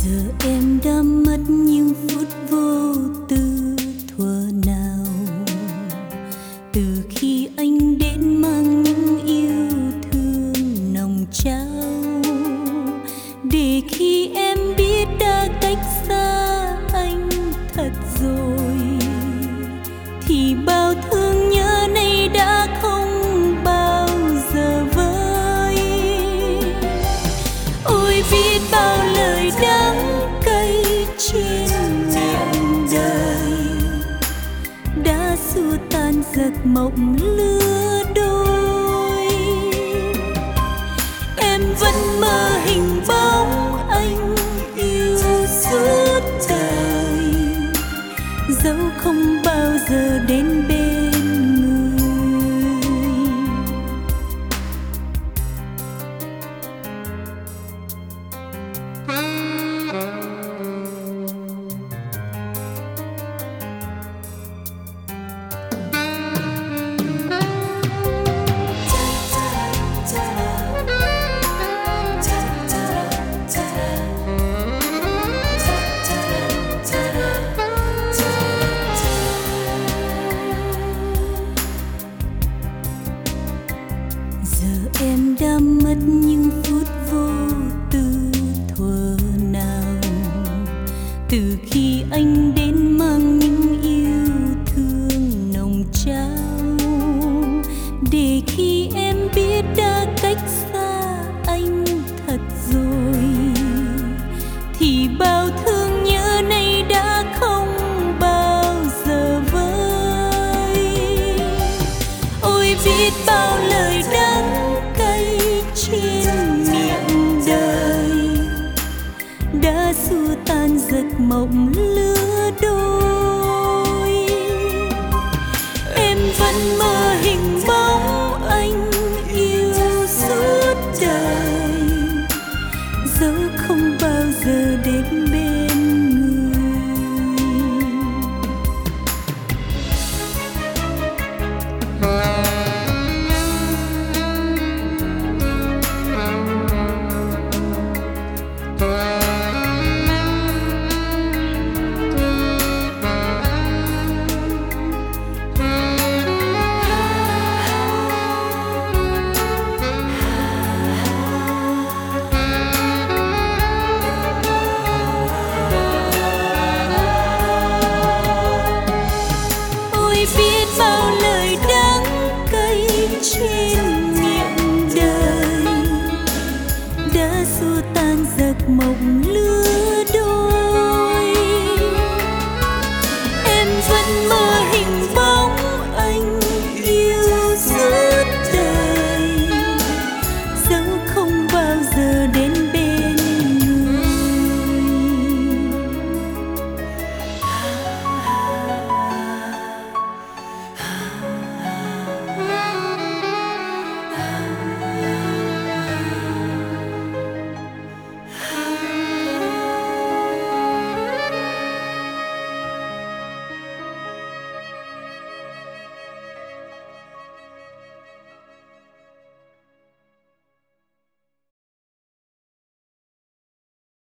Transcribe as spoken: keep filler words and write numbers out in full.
Giờ em đã mất những phút vô tư thuở nào, từ khi anh đến mang những yêu thương nồng trao, để khi em biết đã cách xa anh thật rồi, thì bao thương nhớ này đã không bao giờ vơi. Ôi biết bao lời đắng cay trên miệng đời đã xua tan giấc mộng lứa đôi. Em vẫn mơ hình bóng anh yêu suốt đời, dẫu không bao giờ đến bên em đã mất những phút vô tư thuở nào, từ khi anh đến mang những yêu thương nồng trao, để khi em biết đã cách xa anh thật rồi, thì bao thương nhớ này đã không bao giờ vơi. Ôi biết bao lời đắng trên miệng đời đã xua tan giấc mộng lứa đôi. Em vẫn mơ hình bóng anh yêu suốt đời, dẫu không bao giờ đến bên biết bao lời đắng cay trên miệng đời đã xua tan giấc mộng